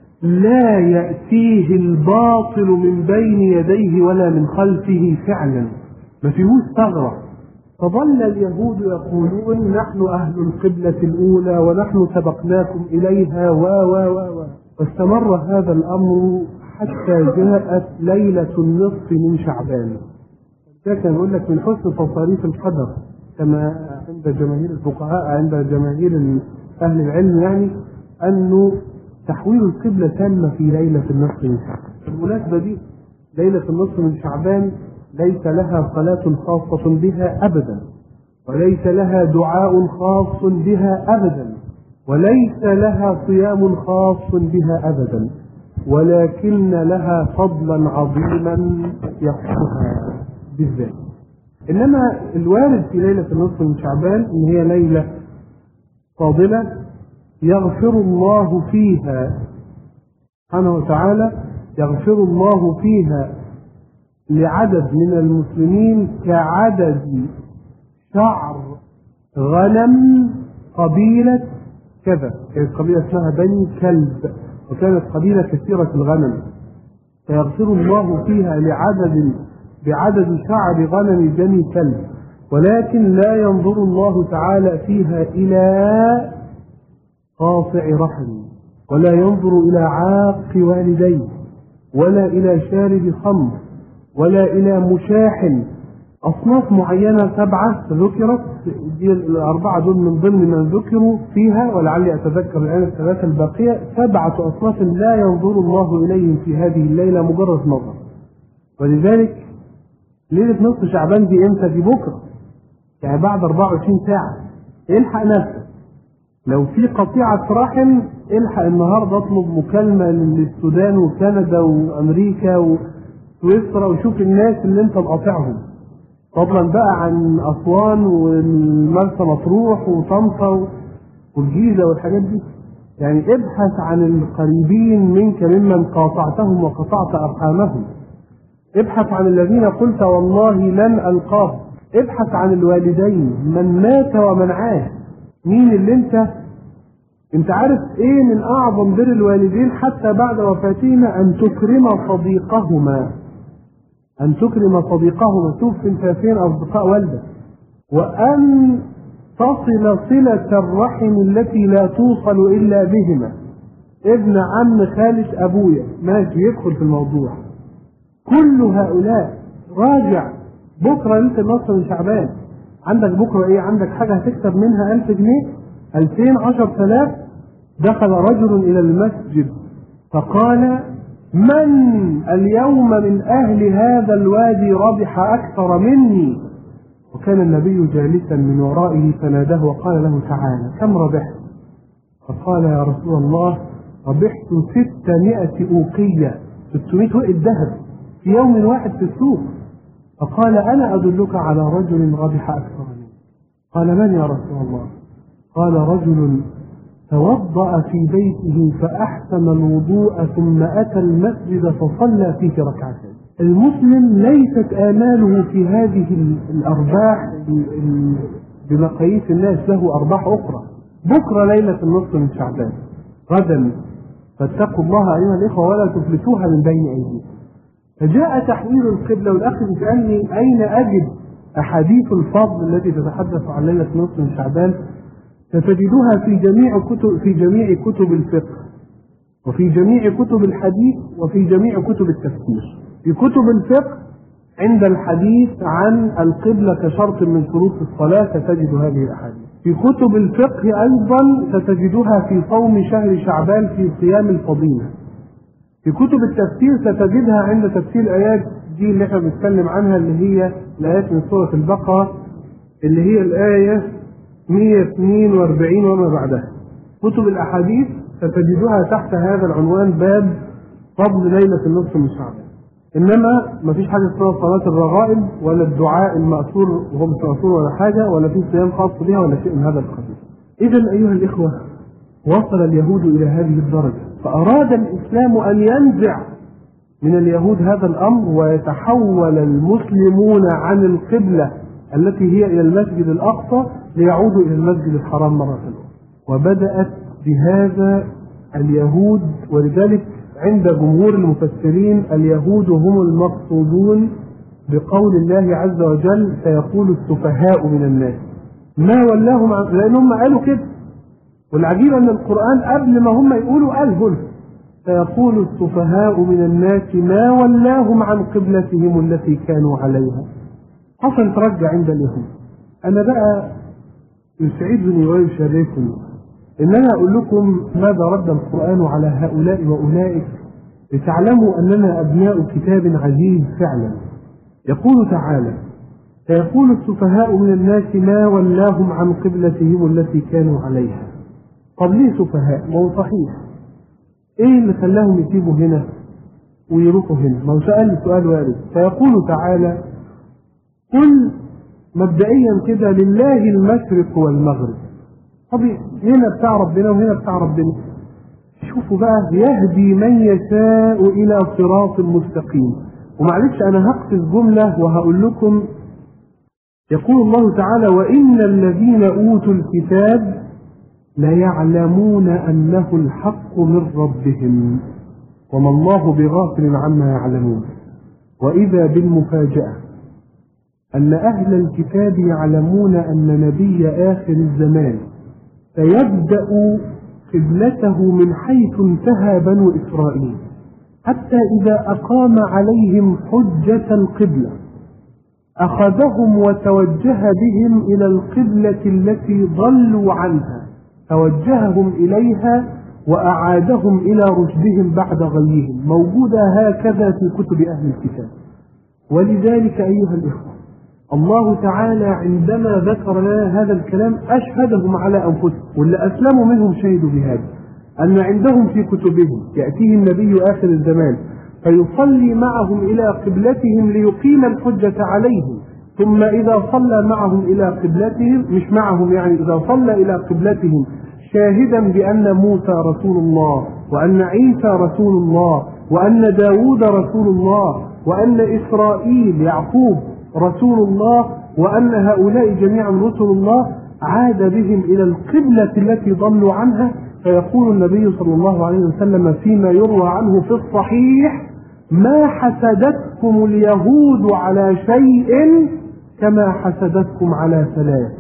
لا يأتيه الباطل من بين يديه ولا من خلفه فعلا، ما فيهوش ثغرة. فظل اليهود يقولون نحن أهل القبلة الأولى ونحن سبقناكم إليها و و و واستمر هذا الأمر حتى جاءت ليلة النصف من شعبان. ده كان يقول لك من حسن تصاريف القدر كما عند جماهير الفقهاء، عند جماهير أهل العلم، يعني أنه تحويل القبلة تم في ليلة النصف من شعبان. بالمناسبة دي ليلة النصف من شعبان ليس لها صلاة خاصة بها أبدا، وليس لها دعاء خاص بها أبدا، وليس لها صيام خاص بها أبدا، ولكن لها فضلا عظيما يخصها بالذات. إنما الوارد في ليلة النصف من شعبان إن هي ليلة فاضلة يغفر الله فيها سبحانه وتعالى، يغفر الله فيها لعدد من المسلمين كعدد شعر غنم قبيلة كذا. كانت قبيلة اسمها بني كلب، وكانت قبيلة كثيرة الغنم، فيغفر الله فيها لعدد بعدد شعر غنم بني كلب، ولكن لا ينظر الله تعالى فيها إلى قاطع رحم، ولا ينظر إلى عاق والديه، ولا إلى شارب خمر، ولا إلى مشاحن. أصناف معينة سبعة ذكرت، دي الأربعة دول من ضمن من ذكروا فيها، ولعلي أتذكر الآن الثلاثة الباقية. سبعة أصناف لا ينظر الله إليهم في هذه الليلة مجرد نظر. ولذلك ليلة نصف شعبان دي إمتى؟ دي بكرة، يعني بعد أربعة وعشرين ساعة. الحق نفسك، لو في قطيعة رحم الحق النهاردة، اطلب مكالمة للسودان وكندا وأمريكا وسويسرا وشوف الناس اللي انت مقاطعهم، فضلا بقى عن أسوان والمرسى مطروح وطنطا والجيزة والحاجات دي. يعني ابحث عن القريبين منك ممن قاطعتهم وقطعت أرحامهم، ابحث عن الذين قلت والله لن ألقاه، ابحث عن الوالدين من مات ومن عاش. مين اللي انت انت عارف ايه من اعظم بر الوالدين حتى بعد وفاتهما؟ ان تكرم صديقهما، ان تكرم صديقهما. شوف انت فين اصدقاء والدك، وان تصل صلة الرحم التي لا توصل الا بهما. ابن عم خالة ابويا ماشي يدخل في الموضوع. كل هؤلاء راجع بكرة ليلة النصف من شعبان. عندك بكرة ايه؟ عندك حاجة هتكسب منها ألف جنيه، ألفين، عشر تلاف. دخل رجل إلى المسجد فقال من اليوم من أهل هذا الوادي ربح أكثر مني؟ وكان النبي جالسا من ورائه فناداه وقال له تعالى كم ربحت؟ فقال يا رسول الله ربحت ستمائة أوقية، ستمائة وقت ذهب في يوم واحد في السوق. فقال أنا أدلك على رجل ربح أكثر مني. قال من يا رسول الله؟ قال رجل توضأ في بيته فأحسن الوضوء ثم أتى المسجد فصلى فيه ركعتين. المسلم ليست آماله في هذه الأرباح بمقاييس الناس، له أرباح أخرى. بكرة ليلة النصف من شعبان، غدا فاتقوا الله أيها الإخوة ولا تفلتوها من بين أيديكم. فجاء تحويل القبلة، والأخ يسألني أين أجد أحاديث الفضل التي تتحدث عن ليلة النصف من شعبان؟ ستجدها في جميع كتب في جميع كتب الفقه، وفي جميع كتب الحديث، وفي جميع كتب التفسير. في كتب الفقه عند الحديث عن القبلة كشرط من شروط الصلاة ستجد هذه الأحاديث. في كتب الفقه أيضا ستجدها في صوم شهر شعبان في صيام الفضيلة. في كتب التفسير ستجدها عند تفسير الآيات دي اللي احنا بنتكلم عنها، اللي هي الآيات من سورة البقرة، اللي هي الآية مئة واثنين وأربعين وما بعدها. كتب الأحاديث ستجدها تحت هذا العنوان باب فضل ليلة النصف من شعبان. إنما ما فيش حاجة اسمها صلاة الرغائب ولا الدعاء المأثور وهو مش مأثور ولا حاجة، ولا في صيام خاص بها ولا شيء من هذا القبيل. إذا أيها الإخوة وصل اليهود إلى هذه الدرجة، فأراد الإسلام أن ينزع من اليهود هذا الأمر ويتحول المسلمون عن القبلة التي هي إلى المسجد الأقصى ليعودوا إلى المسجد الحرام مرة أخرى. وبدأت بهذا اليهود، ولذلك عند جمهور المفسرين اليهود هم المقصودون بقول الله عز وجل سيقول السفهاء من الناس ما ولاهم عن، لأنهم قالوا كده. والعجيب أن القرآن قبل ما هم يقولوا قال هنا سيقول السفهاء من الناس ما ولاهم عن قبلتهم التي كانوا عليها. حصل ترجع عند اليهود. أنا بقى يسعدني ويشرفني إن أنا أقول لكم ماذا رد القرآن على هؤلاء وأولئك لتعلموا أننا أبناء كتاب عزيز فعلا. يقول تعالى سيقول السفهاء من الناس ما ولاهم عن قبلتهم التي كانوا عليها. طب ليه سفهاء؟ ما هو صحيح. إيه اللي خلاهم يسيبوا هنا ويروحوا هنا؟ ما هو سأل سؤال وارد. سيقول تعالى قل مبدئيا كده لله المشرق والمغرب. طب هنا بتاع ربنا وهنا بتاع ربنا. شوفوا بقى يهدي من يشاء إلى صراط مستقيم. ومعلش أنا هقصد جملة وهقول لكم. يقول الله تعالى وإن الذين أوتوا الكتاب ليعلمون أنه الحق من ربهم وما الله بغافل عما يعلمون. وإذا بالمفاجأة أن أهل الكتاب يعلمون أن نبي آخر الزمان سيبدأ قبلته من حيث انتهى بنو إسرائيل، حتى إذا أقام عليهم حجة القبلة أخذهم وتوجه بهم إلى القبلة التي ضلوا عنها، توجههم إليها وأعادهم إلى رشدهم بعد غيهم. موجودة هكذا في كتب أهل الكتاب. ولذلك أيها الإخوة الله تعالى عندما ذكر لنا هذا الكلام أشهدهم على أنفسهم، واللي أسلموا منهم شهدوا بهذا، أن عندهم في كتبهم يأتيه النبي آخر الزمان فيصلي معهم إلى قبلتهم ليقيم الحجة عليهم، ثم إذا صلى معهم إلى قبلتهم، مش معهم يعني إذا صلى إلى قبلتهم شاهدا بأن موسى رسول الله وأن عيسى رسول الله وأن داود رسول الله وأن إسرائيل يعقوب رسول الله وأن هؤلاء جميعا رسل الله، عاد بهم إلى القبلة التي ضلوا عنها. فيقول النبي صلى الله عليه وسلم فيما يروى عنه في الصحيح ما حسدتكم اليهود على شيء كما حسدتكم على ثلاث.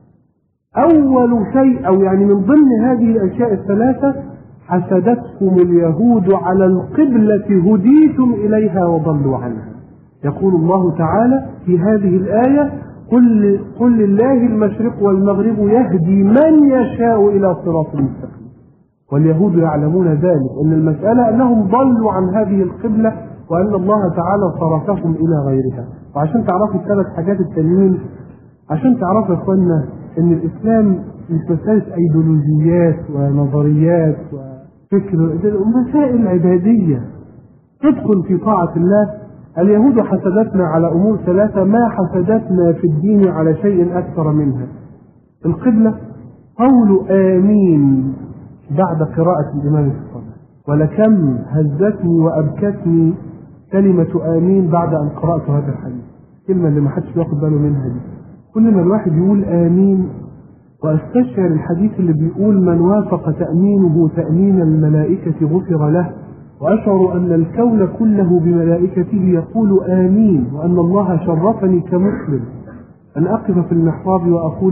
أول شيء أو يعني من ضمن هذه الأشياء الثلاثة حسدتكم اليهود على القبلة هديتم إليها وضلوا عنها. يقول الله تعالى في هذه الآية قل, قل لله المشرق والمغرب يهدي من يشاء إلى صراط مستقيم. واليهود يعلمون ذلك، أن المسألة أنهم ضلوا عن هذه القبلة وأن الله تعالى صرفهم إلى غيرها. وعشان تعرفوا الثلاث حاجات التانيين، عشان تعرفوا يا إخوانا أن الإسلام مش مسألة أيديولوجيات ونظريات وفكر، مسائل عبادية تدخل في طاعة الله. اليهود حسدتنا على أمور ثلاثة ما حسدتنا في الدين على شيء أكثر منها: القبلة، قول آمين بعد قراءة الإمام في الصلاة، ولكم هزتني وأبكتني كلمة آمين بعد أن قرأت هذا الحديث، كلمة اللي ما حدش ياخد باله منها دي. كل ما الواحد يقول آمين وأستشعر الحديث اللي بيقول من وافق تأمينه تأمين الملائكة غفر له، وأشعر أن الكون كله بملائكته يقول آمين، وأن الله شرفني كمسلم أن أقف في المحراب وأقول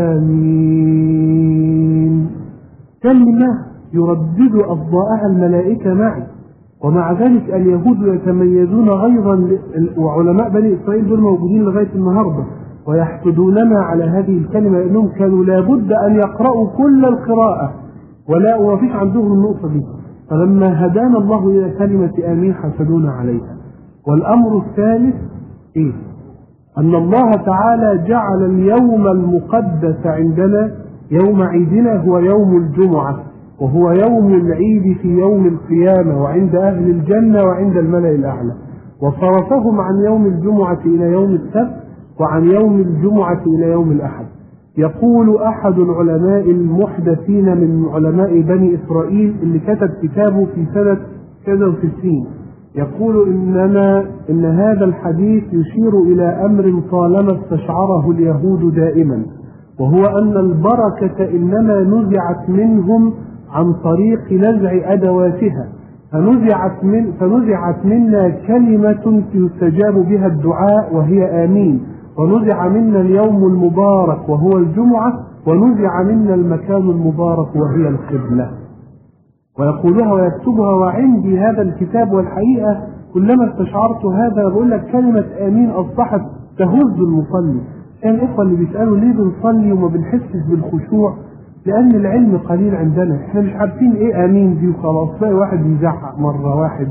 آمين، كلمة يردد أفضاءها الملائكة معي. ومع ذلك اليهود يتميزون غيظا، وعلماء بني إسرائيل دول موجودين لغاية النهاردة ويحسدوننا على هذه الكلمة، لأنهم كانوا لابد أن يقرأوا كل القراءة ولا ومفيش عندهم النقطة دي، فلما هدانا الله إلى كلمة آمين حسدونا عليها. والأمر الثالث إيه؟ أن الله تعالى جعل اليوم المقدس عندنا يوم عيدنا هو يوم الجمعة، وهو يوم العيد في يوم القيامة وعند أهل الجنة وعند الملأ الأعلى، وصرفهم عن يوم الجمعة إلى يوم السبت وعن يوم الجمعة إلى يوم الأحد. يقول أحد العلماء المحدثين من علماء بني إسرائيل اللي كتب كتابه في سنة كذا وستين، يقول إنما إن هذا الحديث يشير إلى أمر طالما استشعره اليهود دائما، وهو أن البركة إنما نزعت منهم عن طريق نزع أدواتها، فنزعت, من فنزعت منا كلمة يستجاب بها الدعاء وهي آمين، ونزع منا اليوم المبارك وهو الجمعة، ونزع منا المكان المبارك وهي القبلة. ويقولها ويكتبها، وعندي هذا الكتاب، والحقيقة كلما استشعرت هذا بقول لك كلمة آمين أصبحت تهز المصلي. كان الإخوة اللي بيسألوا ليه بنصلي وما بنحسش بالخشوع؟ لأن العلم قليل عندنا، احنا مش عارفين ايه آمين دي وخلاص. تلاقي واحد يزعق مرة، واحد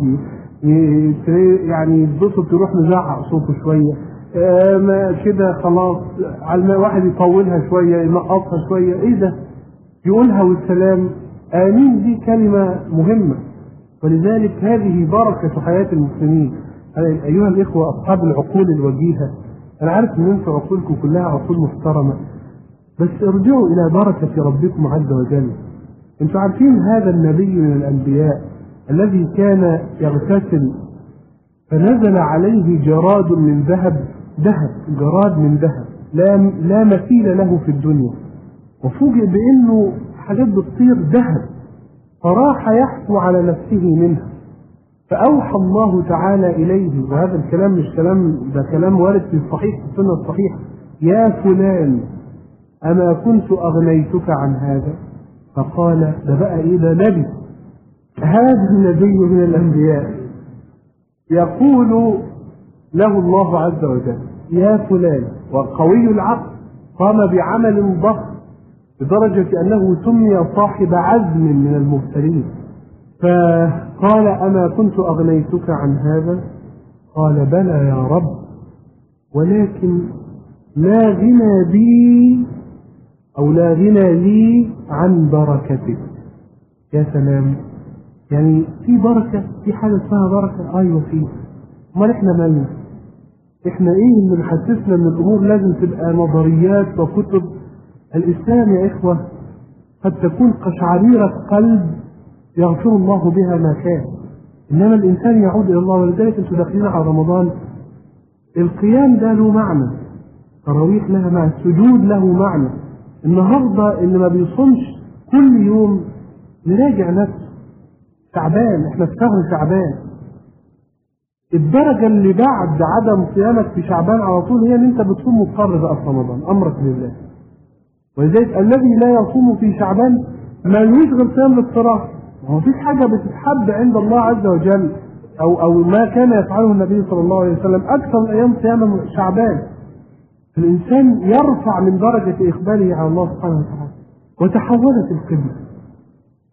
يعني يتبسط يروح مزعق صوته شوية ما كده خلاص، على واحد يطولها شوية ينقصها شوية، ايه ده يقولها والسلام. آمين دي كلمة مهمة، ولذلك هذه بركة حياة المسلمين. أيها الإخوة أصحاب العقول الوجيهة، أنا عارف أن أنتم عقولكم كلها عقول محترمة، بس ارجعوا إلى بركة ربكم عز وجل. أنتم عارفين هذا النبي من الأنبياء الذي كان يغتسل فنزل عليه جراد من ذهب، ذهب جراد من ذهب لا لا مثيل له في الدنيا، وفوجئ بأنه حاجات بتطير ذهب، فراح يحثو على نفسه منها، فأوحى الله تعالى إليه، وهذا الكلام مش كلام، ده كلام وارد في الصحيح في السنة الصحيحة: يا فلان أما كنت أغنيتك عن هذا؟ فقال ده بقى إيه، ده نبي، هذا النبي من الأنبياء يقول له الله عز وجل يا فلان، وقوي العقل قام بعمل ضخم لدرجة أنه سمي صاحب عزم من المرسلين، فقال أما كنت أغنيتك عن هذا؟ قال بلى يا رب، ولكن لا غنى بي أو لا غنى لي عن بركتك. يا سلام، يعني في بركة، في حاجة اسمها بركة، أيوة فيه. امال احنا مالنا؟ احنا ايه اللي محسسنا ان الامور لازم تبقى نظريات وكتب؟ الاسلام يا اخوة قد تكون قشعريرة قلب يغفر الله بها ما كان، انما الانسان يعود الى الله. ولذلك انتم داخلين على رمضان، القيام ده له معنى، التراويح لها معنى، السجود له معنى. النهارده اللي ما بيصومش كل يوم نراجع نفسه، شعبان، احنا في شهر شعبان. الدرجة اللي بعد عدم صيامك في شعبان على طول هي ان انت بتصوم مضطر بقى في رمضان، امرك لله. ولذلك الذي لا يصوم في شعبان ما يشغل صيام الاضطرار، ما فيش حاجة بتتحب عند الله عز وجل، او او ما كان يفعله النبي صلى الله عليه وسلم اكثر الايام صيام شعبان. الانسان يرفع من درجة اقباله على الله سبحانه وتعالى. وتحولت القبلة،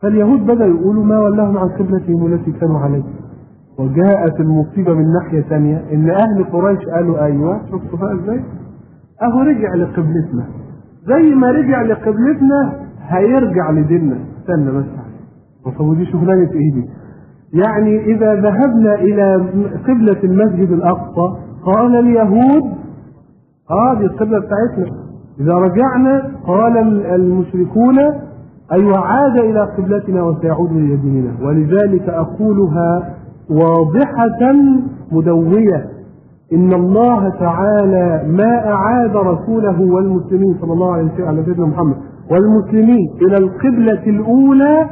فاليهود بدأوا يقولوا ما ولاهم عن قبلتهم التي كانوا عليها. وجاءت المصيبة من ناحية ثانية، إن أهل قريش قالوا أيوة شفتوا بقى إزاي؟ أهو رجع لقبلتنا، زي ما رجع لقبلتنا هيرجع لديننا. استنى بس وصلوا دي شغلانة إيه دي؟ يعني إذا ذهبنا إلى قبلة المسجد الأقصى قال اليهود آه دي القبلة بتاعتنا، إذا رجعنا قال المشركون أيوة عاد إلى قبلتنا وسيعود إلى ديننا. ولذلك أقولها واضحة مدوية، إن الله تعالى ما أعاد رسوله والمسلمين صلى الله عليه وسلم على سيدنا محمد والمسلمين إلى القبلة الأولى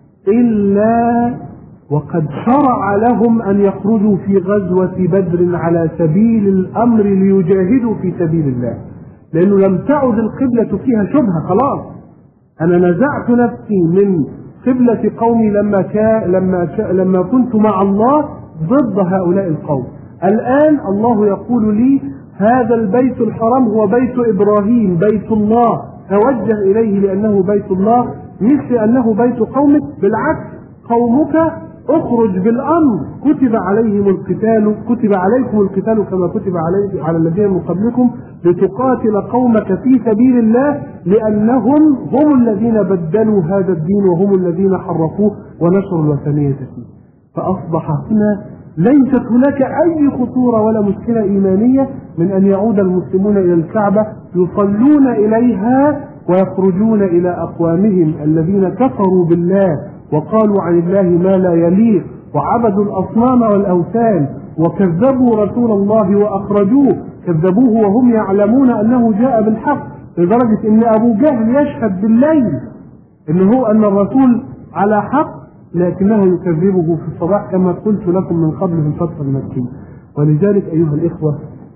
إلا وقد شرع لهم أن يخرجوا في غزوة بدر على سبيل الأمر ليجاهدوا في سبيل الله، لأنه لم تعد القبلة فيها شبهة. خلاص أنا نزعت نفسي من قبلة قومي لما كان لما شا لما كنت مع الله ضد هؤلاء القوم. الآن الله يقول لي هذا البيت الحرام هو بيت إبراهيم، بيت الله، توجه إليه لأنه بيت الله مش لأنه بيت قومك. بالعكس قومك اخرج بالأمر، كتب عليهم القتال، كتب عليكم القتال كما كتب عليه على الذين من قبلكم لتقاتل قومك في سبيل الله، لأنهم هم الذين بدلوا هذا الدين وهم الذين حرفوه ونشروا الوثنية فيه. فأصبح هنا ليست هناك أي خطورة ولا مشكلة إيمانية من أن يعود المسلمون إلى الكعبة يصلون إليها ويخرجون إلى أقوامهم الذين كفروا بالله وقالوا عن الله ما لا يليق وعبدوا الأصنام والأوثان وكذبوا رسول الله وأخرجوه، كذبوه وهم يعلمون أنه جاء بالحق، لدرجة أن أبو جهل يشهد بالليل أنه أن الرسول على حق لكنه يكذبه في الصباح كما قلت لكم من قبل في الفترة المكية. ولذلك أيها الإخوة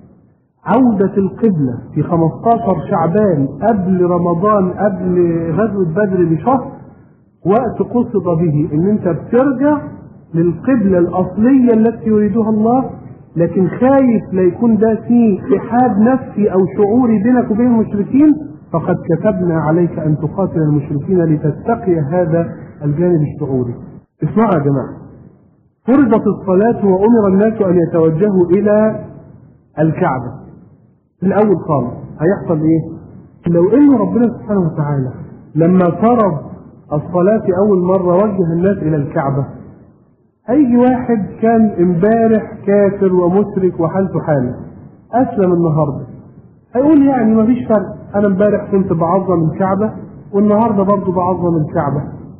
عودة القبلة في خمسة عشر شعبان قبل رمضان قبل غزوة بدر بشهر وقت قصد به ان انت بترجع للقبلة الاصلية التي يريدها الله، لكن خايف لا يكون ده فيه اتحاد نفسي او شعوري بينك وبين المشركين، فقد كتبنا عليك ان تقاتل المشركين لتتقي هذا الجانب الشعوري. اسمعوا يا جماعة، فرضت الصلاة وامر الناس ان يتوجهوا الى الكعبة. في الاول خالص هيحصل ايه؟ لو ان ربنا سبحانه وتعالى لما فرض الصلاة في أول مرة وجه الناس إلى الكعبة، هيجي واحد كان امبارح كافر ومشرك وحالته حاله أسلم النهاردة، هيقول يعني ما فيش فرق، أنا امبارح كنت بعظم الكعبة والنهاردة برضو بعظم الكعبة،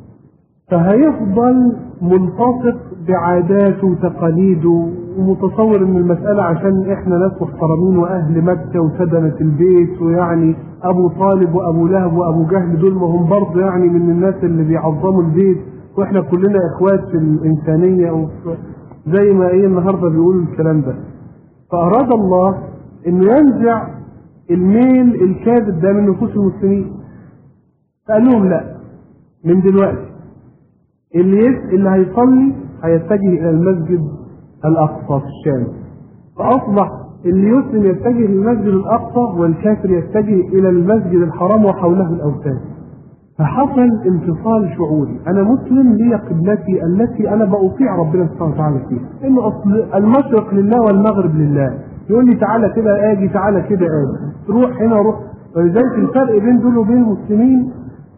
فهيفضل منتصف بعاداته وتقاليده ومتصور ان المسألة عشان احنا ناس محترمين واهل مكة وسدنة البيت، ويعني ابو طالب وابو لهب وابو جهل دول ما هم برضه يعني من الناس اللي بيعظموا البيت، واحنا كلنا اخوات في الانسانية زي ما ايه النهاردة بيقولوا الكلام ده. فاراد الله انه ينزع الميل الكاذب ده من نفوس المسلمين، فقال لهم لا، من دلوقتي اللي اللي هيصلي هيتجه الى المسجد الاقصى في الشام، فاصبح اللي يسلم يتجه للمسجد الاقصى والكافر يتجه الى المسجد الحرام وحوله الاوثان. فحصل انفصال شعوري، انا مسلم لي قبلتي التي انا بأطيع ربنا سبحانه وتعالى فيها، انه اصل المشرق لله والمغرب لله، يقول لي تعالى كده اجي تعالى كده اجي، تروح هنا روح. ولذلك الفرق بين دول وبين المسلمين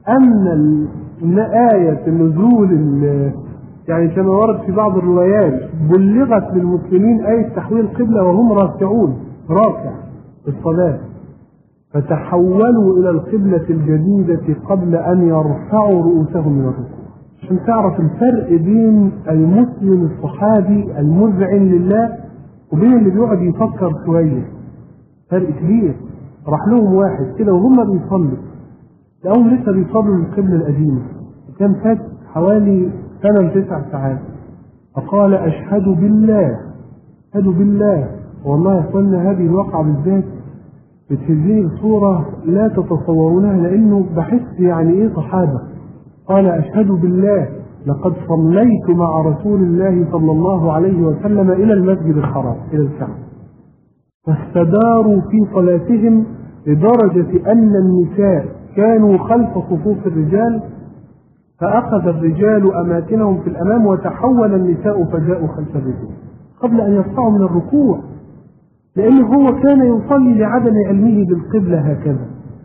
ان آية نزول يعني كما ورد في بعض الروايات بلغت للمسلمين آية تحويل القبلة وهم راكعون راكع في الصلاة، فتحولوا إلى القبلة الجديدة قبل أن يرفعوا رؤوسهم من الركوع. عشان تعرف الفرق بين المسلم الصحابي المذعن لله وبين اللي بيقعد يفكر شوية، فرق كبير. راح لهم واحد كده وهم بيصلوا لقوهم لسه بيصلوا القبلة القديمة، وكان فات حوالي ثمان تسع ساعات، فقال أشهد بالله أشهد بالله والله يا اخوانا هذه الواقعة بالذات بتهزني بصورة لا تتصورونها، لأنه بحس يعني إيه صحابة. قال أشهد بالله لقد صليت مع رسول الله صلى الله عليه وسلم إلى المسجد الحرام إلى الكعبة، فاستداروا في صلاتهم لدرجة أن النساء كانوا خلف صفوف الرجال فأخذ الرجال أماكنهم في الأمام وتحول النساء فجاءوا خلف الرجال قبل أن يرفعوا من الركوع، لأنه هو كان يصلي لعدم علمه بالقبلة هكذا.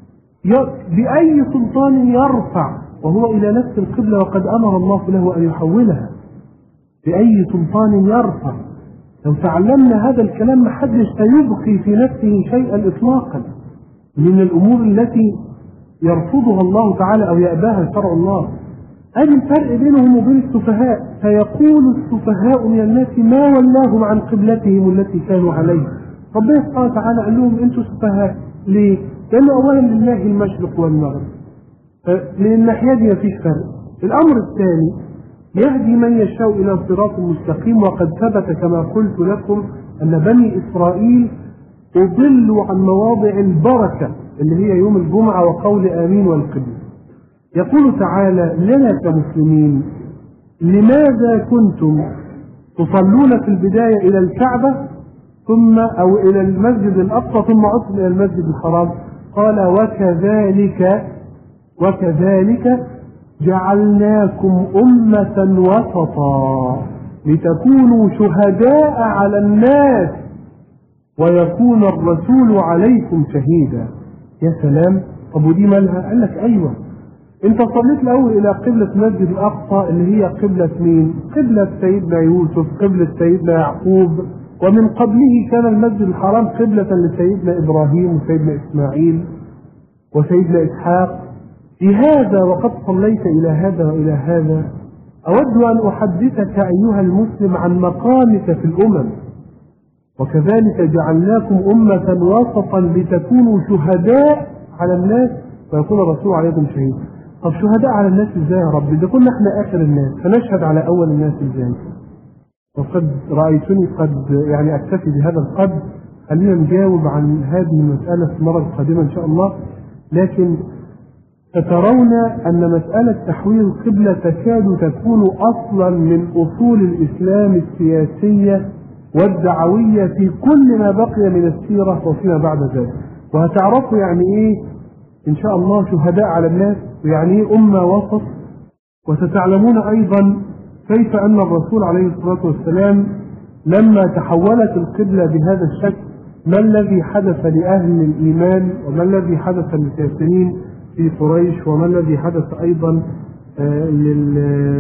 بأي سلطان يرفع وهو إلى نفس القبلة وقد أمر الله له أن يحولها؟ بأي سلطان يرفع؟ لو تعلمنا هذا الكلام محدش سيبقي في نفسه شيئا إطلاقا من الأمور التي يرفضها الله تعالى أو يأباها شرع الله. أدي الفرق بينهم وبين السفهاء. فيقول السفهاء من الناس ما ولاهم عن قبلتهم التي كانوا عليها. ربنا سبحانه وتعالى قال لهم أنتم سفهاء. ليه؟ لأن أولا لله المشرق والمغرب، من الناحية دي مفيش فرق. الأمر الثاني يهدي من يشاء إلى صراط مستقيم، وقد ثبت كما قلت لكم أن بني إسرائيل أضلوا عن مواضع البركة اللي هي يوم الجمعة وقول آمين والقبلة. يقول تعالى لنا كمسلمين لماذا كنتم تصلون في البداية إلى الكعبة ثم أو إلى المسجد الأقصى ثم عدتم إلى المسجد الحرام؟ قال وكذلك وكذلك جعلناكم أمة وسطا لتكونوا شهداء على الناس ويكون الرسول عليكم شهيدا. يا سلام. طب ودي مالها؟ قال لك أيوة، انت صليت الأول إلى قبلة المسجد الأقصى اللي هي قبلة مين؟ قبلة سيدنا يوسف، قبلة سيدنا يعقوب، ومن قبله كان المسجد الحرام قبلة لسيدنا إبراهيم وسيدنا إسماعيل وسيدنا إسحاق. لهذا وقد صليت إلى هذا وإلى هذا أود أن أحدثك أيها المسلم عن مقامك في الأمم. وكذلك جعلناكم أمة وسطا لتكونوا شهداء على الناس ويكون الرسول عليكم شهيد. طب شهداء على الناس ازاي يا رب؟ إذا كنا احنا آخر الناس فنشهد على أول الناس ازاي؟ وقد رأيتني قد يعني أكتفي بهذا القدر. خلينا نجاوب عن هذه المسألة في المرة القادمة إن شاء الله. لكن سترون أن مسألة تحويل القبلة تكاد تكون أصلا من أصول الإسلام السياسية والدعوية في كل ما بقي من السيرة وفيما بعد ذلك. وهتعرفوا يعني إيه إن شاء الله شهداء على الناس، ويعني إيه أمة وسط. وستعلمون أيضا كيف أن الرسول عليه الصلاة والسلام لما تحولت القبلة بهذا الشكل ما الذي حدث لأهل الإيمان وما الذي حدث للكافرين في قريش وما الذي حدث أيضا لل...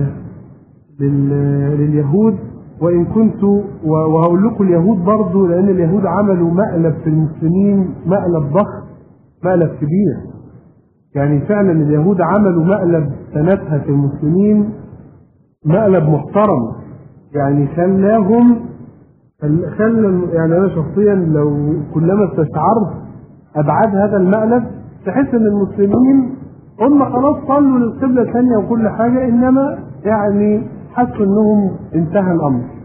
لل... لليهود. وإن كنت وهقول لكم اليهود برضو، لأن اليهود عملوا مقلب في المسلمين، مقلب ضخم، مقلب كبير. يعني فعلا اليهود عملوا مقلب سنتها في المسلمين، مقلب محترم. يعني خلاهم خلى يعني أنا شخصيا لو كلما استشعرت أبعاد هذا المقلب تحس أن المسلمين هم خلاص صلوا للقبلة الثانية وكل حاجة، إنما يعني حسوا أنهم انتهى الأمر.